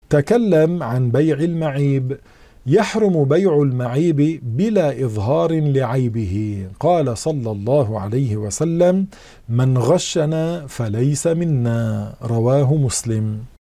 تكلم عن بيع المعيب. يحرم بيع المعيب بلا إظهار لعيبه. قال صلى الله عليه وسلم: من غشنا فليس منا. رواه مسلم.